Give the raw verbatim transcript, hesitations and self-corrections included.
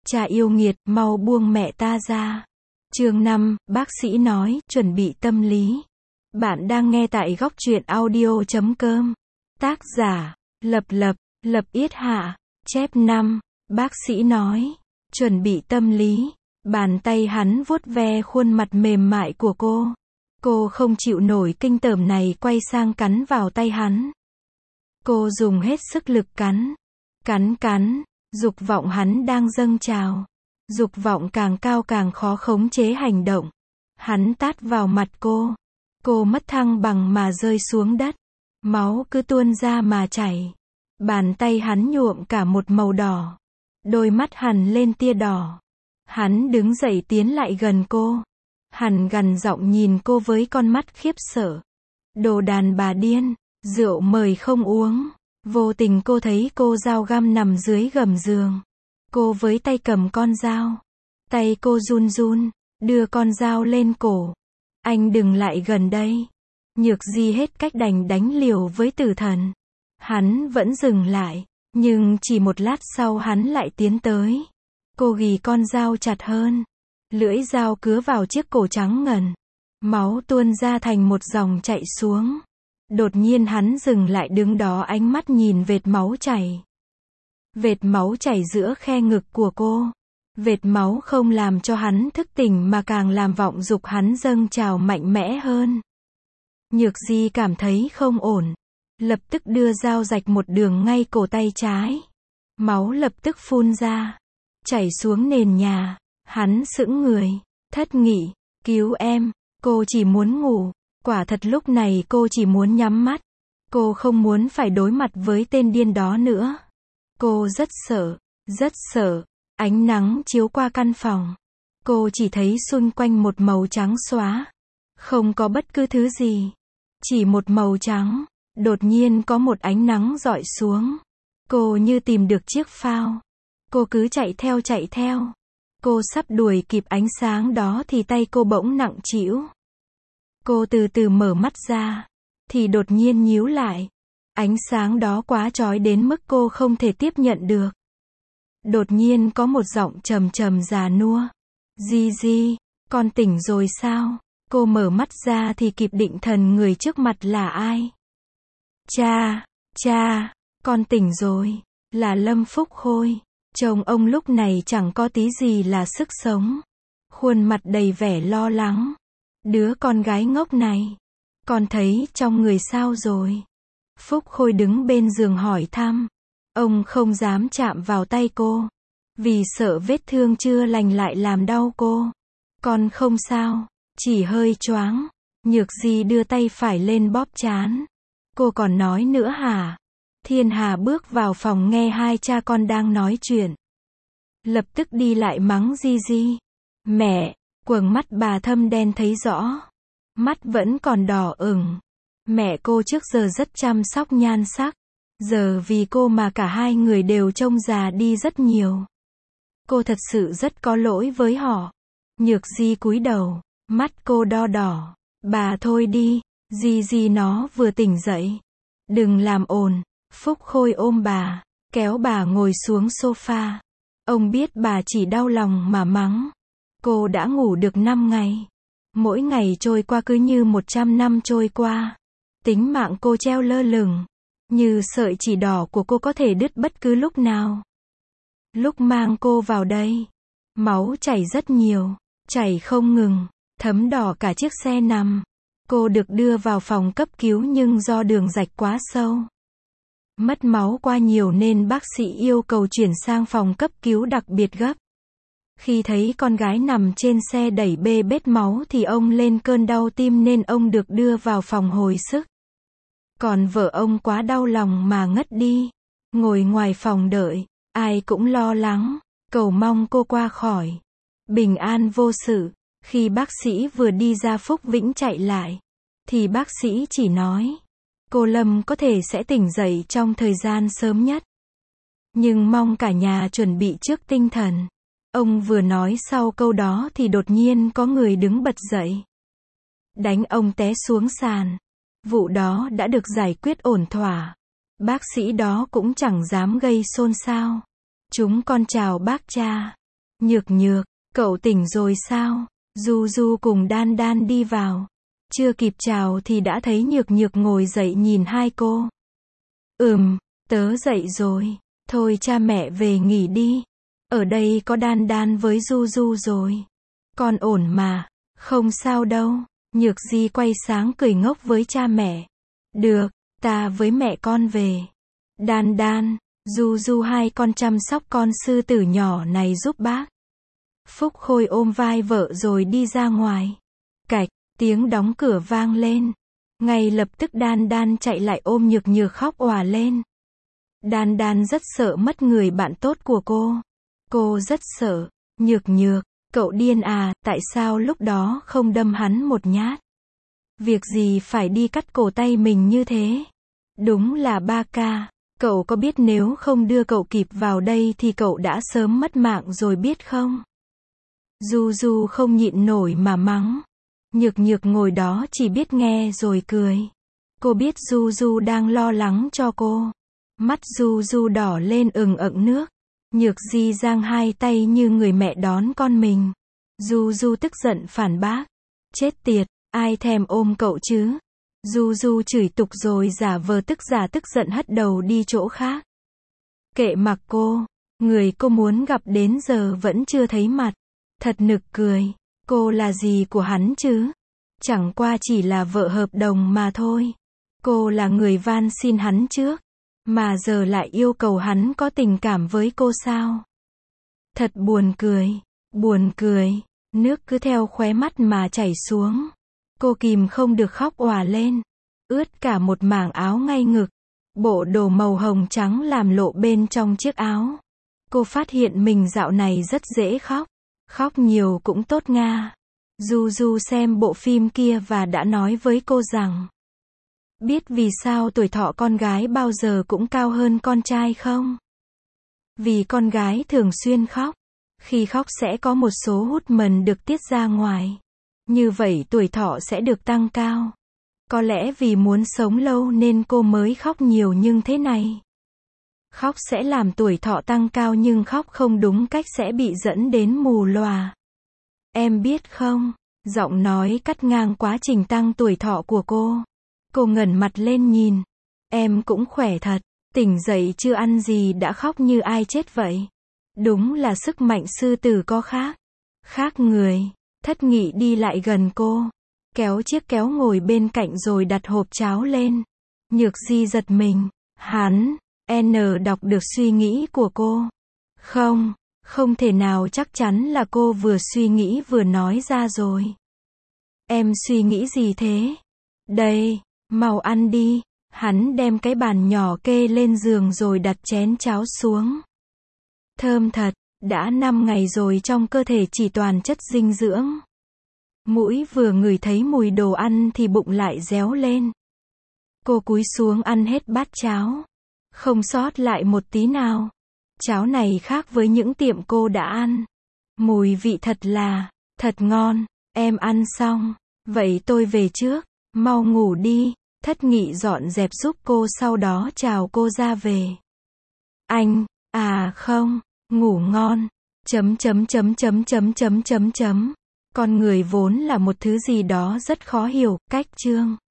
Cha yêu nghiệt, mau buông mẹ ta ra. Chương năm, bác sĩ nói, chuẩn bị tâm lý. Bạn đang nghe tại góc truyện audio chấm com. Tác giả, Lập Lập, Lập Yết Hạ. Chép năm, bác sĩ nói, chuẩn bị tâm lý. Bàn tay hắn vuốt ve khuôn mặt mềm mại của cô. Cô không chịu nổi kinh tởm này, quay sang cắn vào tay hắn. Cô dùng hết sức lực cắn. Cắn cắn, dục vọng hắn đang dâng trào. Dục vọng càng cao càng khó khống chế hành động. Hắn tát vào mặt cô. Cô mất thăng bằng mà rơi xuống đất. Máu cứ tuôn ra mà chảy. Bàn tay hắn nhuộm cả một màu đỏ. Đôi mắt hằn lên tia đỏ. Hắn đứng dậy tiến lại gần cô. Hắn gằn giọng nhìn cô với con mắt khiếp sợ. Đồ đàn bà điên, rượu mời không uống. Vô tình cô thấy cô dao găm nằm dưới gầm giường. Cô với tay cầm con dao. Tay cô run run, đưa con dao lên cổ. Anh đừng lại gần đây. Nhược Di hết cách đành đánh liều với tử thần. Hắn vẫn dừng lại, nhưng chỉ một lát sau hắn lại tiến tới. Cô ghì con dao chặt hơn. Lưỡi dao cứa vào chiếc cổ trắng ngần. Máu tuôn ra thành một dòng chảy xuống. Đột nhiên hắn dừng lại đứng đó, ánh mắt nhìn vệt máu chảy. Vệt máu chảy giữa khe ngực của cô. Vệt máu không làm cho hắn thức tỉnh mà càng làm vọng dục hắn dâng trào mạnh mẽ hơn. Nhược Di cảm thấy không ổn. Lập tức đưa dao rạch một đường ngay cổ tay trái. Máu lập tức phun ra. Chảy xuống nền nhà. Hắn sững người. Thất nghị. Cứu em. Cô chỉ muốn ngủ. Quả thật lúc này cô chỉ muốn nhắm mắt. Cô không muốn phải đối mặt với tên điên đó nữa. Cô rất sợ. Rất sợ. Ánh nắng chiếu qua căn phòng. Cô chỉ thấy xung quanh một màu trắng xóa. Không có bất cứ thứ gì. Chỉ một màu trắng. Đột nhiên có một ánh nắng rọi xuống. Cô như tìm được chiếc phao. Cô cứ chạy theo chạy theo. Cô sắp đuổi kịp ánh sáng đó thì tay cô bỗng nặng trĩu. Cô từ từ mở mắt ra. Thì đột nhiên nhíu lại. Ánh sáng đó quá chói đến mức cô không thể tiếp nhận được. Đột nhiên có một giọng trầm trầm già nua. Di Di, con tỉnh rồi sao? Cô mở mắt ra thì kịp định thần người trước mặt là ai. Cha, cha, con tỉnh rồi. Là Lâm Phúc Khôi. Chồng ông lúc này chẳng có tí gì là sức sống. Khuôn mặt đầy vẻ lo lắng. Đứa con gái ngốc này. Con thấy trong người sao rồi? Phúc Khôi đứng bên giường hỏi thăm. Ông không dám chạm vào tay cô. Vì sợ vết thương chưa lành lại làm đau cô. Con không sao. Chỉ hơi choáng. Nhược Di đưa tay phải lên bóp trán. Cô còn nói nữa hả? Thiên Hà bước vào phòng nghe hai cha con đang nói chuyện. Lập tức đi lại mắng Di Di. Mẹ, quầng mắt bà thâm đen thấy rõ. Mắt vẫn còn đỏ ửng. Mẹ cô trước giờ rất chăm sóc nhan sắc. Giờ vì cô mà cả hai người đều trông già đi rất nhiều. Cô thật sự rất có lỗi với họ. Nhược Di cúi đầu. Mắt cô đo đỏ. Bà thôi đi. Di Di nó vừa tỉnh dậy. Đừng làm ồn. Phúc Khôi ôm bà. Kéo bà ngồi xuống sofa. Ông biết bà chỉ đau lòng mà mắng. Cô đã ngủ được năm ngày. Mỗi ngày trôi qua cứ như một trăm năm trôi qua. Tính mạng cô treo lơ lửng. Như sợi chỉ đỏ của cô có thể đứt bất cứ lúc nào. Lúc mang cô vào đây. Máu chảy rất nhiều. Chảy không ngừng. Thấm đỏ cả chiếc xe nằm. Cô được đưa vào phòng cấp cứu nhưng do đường rạch quá sâu. Mất máu qua nhiều nên bác sĩ yêu cầu chuyển sang phòng cấp cứu đặc biệt gấp. Khi thấy con gái nằm trên xe đẩy bê bết máu thì ông lên cơn đau tim nên ông được đưa vào phòng hồi sức. Còn vợ ông quá đau lòng mà ngất đi. Ngồi ngoài phòng đợi, ai cũng lo lắng, cầu mong cô qua khỏi. Bình an vô sự. Khi bác sĩ vừa đi ra Phúc Vĩnh chạy lại. Thì bác sĩ chỉ nói. Cô Lâm có thể sẽ tỉnh dậy trong thời gian sớm nhất. Nhưng mong cả nhà chuẩn bị trước tinh thần. Ông vừa nói sau câu đó thì đột nhiên có người đứng bật dậy. Đánh ông té xuống sàn. Vụ đó đã được giải quyết ổn thỏa. Bác sĩ đó cũng chẳng dám gây xôn xao. Chúng con chào bác cha. Nhược nhược, cậu tỉnh rồi sao? Du Du cùng Đan Đan đi vào. Chưa kịp chào thì đã thấy Nhược Nhược ngồi dậy nhìn hai cô. Ừm, tớ dậy rồi. Thôi cha mẹ về nghỉ đi. Ở đây có Đan Đan với Du Du rồi. Con ổn mà. Không sao đâu. Nhược Di quay sáng cười ngốc với cha mẹ. Được, ta với mẹ con về. Đan Đan, Du Du hai con chăm sóc con sư tử nhỏ này giúp bác. Phúc Khôi ôm vai vợ rồi đi ra ngoài. Cạch, tiếng đóng cửa vang lên. Ngay lập tức Đan Đan chạy lại ôm Nhược Nhược khóc òa lên. Đan Đan rất sợ mất người bạn tốt của cô. Cô rất sợ. Nhược Nhược, cậu điên à, tại sao lúc đó không đâm hắn một nhát? Việc gì phải đi cắt cổ tay mình như thế? Đúng là ba ca. Cậu có biết nếu không đưa cậu kịp vào đây thì cậu đã sớm mất mạng rồi biết không? Du Du không nhịn nổi mà mắng. Nhược Nhược ngồi đó chỉ biết nghe rồi cười. Cô biết Du Du đang lo lắng cho cô. Mắt Du Du đỏ lên ửng ựng nước. Nhược Di giang hai tay như người mẹ đón con mình. Du Du tức giận phản bác. Chết tiệt, ai thèm ôm cậu chứ? Du Du chửi tục rồi giả vờ tức giả tức giận hất đầu đi chỗ khác. Kệ mặc cô, người cô muốn gặp đến giờ vẫn chưa thấy mặt. Thật nực cười, cô là gì của hắn chứ? Chẳng qua chỉ là vợ hợp đồng mà thôi. Cô là người van xin hắn trước, mà giờ lại yêu cầu hắn có tình cảm với cô sao? Thật buồn cười, buồn cười, nước cứ theo khóe mắt mà chảy xuống. Cô kìm không được khóc òa lên, ướt cả một mảng áo ngay ngực. Bộ đồ màu hồng trắng làm lộ bên trong chiếc áo. Cô phát hiện mình dạo này rất dễ khóc. Khóc nhiều cũng tốt nga. Du Du xem bộ phim kia và đã nói với cô rằng, biết vì sao tuổi thọ con gái bao giờ cũng cao hơn con trai không? Vì con gái thường xuyên khóc. Khi khóc sẽ có một số hormone được tiết ra ngoài. Như vậy tuổi thọ sẽ được tăng cao. Có lẽ vì muốn sống lâu nên cô mới khóc nhiều nhưng thế này. Khóc sẽ làm tuổi thọ tăng cao nhưng khóc không đúng cách sẽ bị dẫn đến mù lòa. Em biết không? Giọng nói cắt ngang quá trình tăng tuổi thọ của cô. Cô ngẩng mặt lên nhìn. Em cũng khỏe thật. Tỉnh dậy chưa ăn gì đã khóc như ai chết vậy. Đúng là sức mạnh sư tử có khác. Khác người. Thất Nghị đi lại gần cô. Kéo chiếc kéo ngồi bên cạnh rồi đặt hộp cháo lên. Nhược Di giật mình. Hắn, N đọc được suy nghĩ của cô. Không, không thể nào, chắc chắn là cô vừa suy nghĩ vừa nói ra rồi. Em suy nghĩ gì thế? Đây, mau ăn đi. Hắn đem cái bàn nhỏ kê lên giường rồi đặt chén cháo xuống. Thơm thật, đã năm ngày rồi trong cơ thể chỉ toàn chất dinh dưỡng. Mũi vừa ngửi thấy mùi đồ ăn thì bụng lại réo lên. Cô cúi xuống ăn hết bát cháo. Không sót lại một tí nào. Cháo này khác với những tiệm cô đã ăn. Mùi vị thật là, thật ngon. Em ăn xong. Vậy tôi về trước. Mau ngủ đi. Thất Nghị dọn dẹp giúp cô sau đó chào cô ra về. Anh, à không, ngủ ngon. Chấm chấm chấm chấm chấm chấm chấm chấm. Con người vốn là một thứ gì đó rất khó hiểu, cách chương.